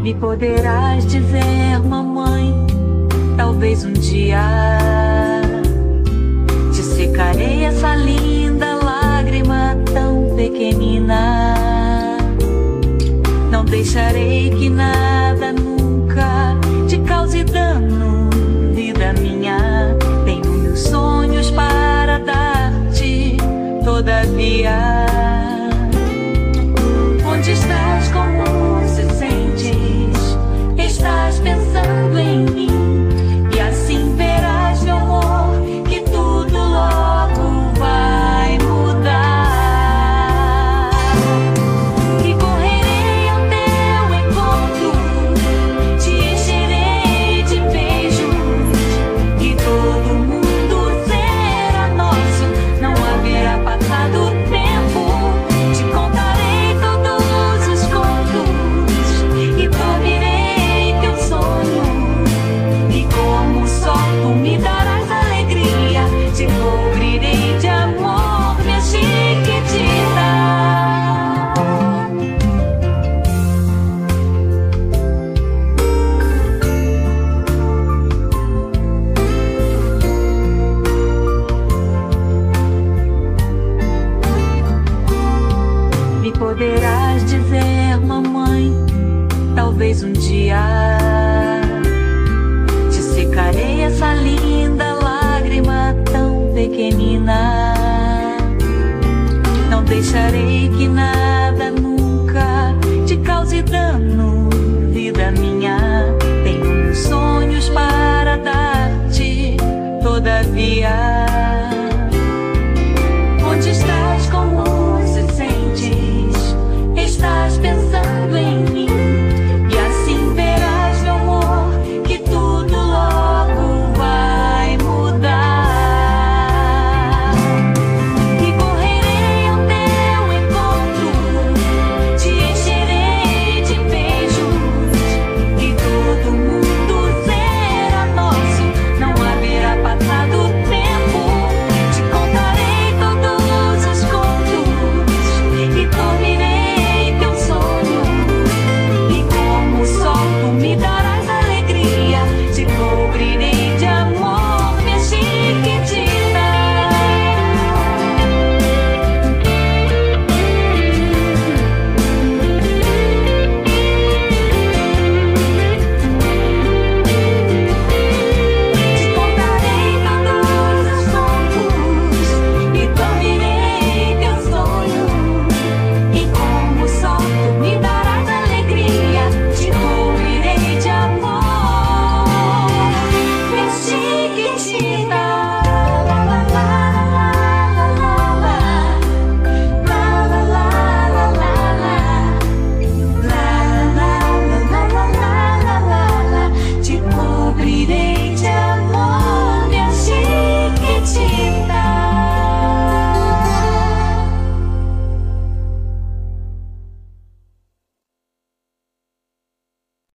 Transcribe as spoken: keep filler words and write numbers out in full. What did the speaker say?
Me poderás dizer, mamãe, talvez um dia te secarei essa linda lágrima tão pequenina. Não deixarei que nada nunca te cause dano, vida minha. Tenho meus sonhos para dar-te, todavia. Onde estás, como se sentes? Estás pensando em mim, e assim verás, meu amor, que tudo logo vai mudar. E correrei ao teu encontro, te encherei de beijos, e todo mundo será nosso, não haverá passado tempo. Te contarei todos os contos e dormirei teu sonho, e como sol tu me darás alegria, te cobrirei de amor, minha chiquitita. Me poderás dizer, mamãe, talvez um dia te secarei essa linda lágrima tão pequenina. Não deixarei que nada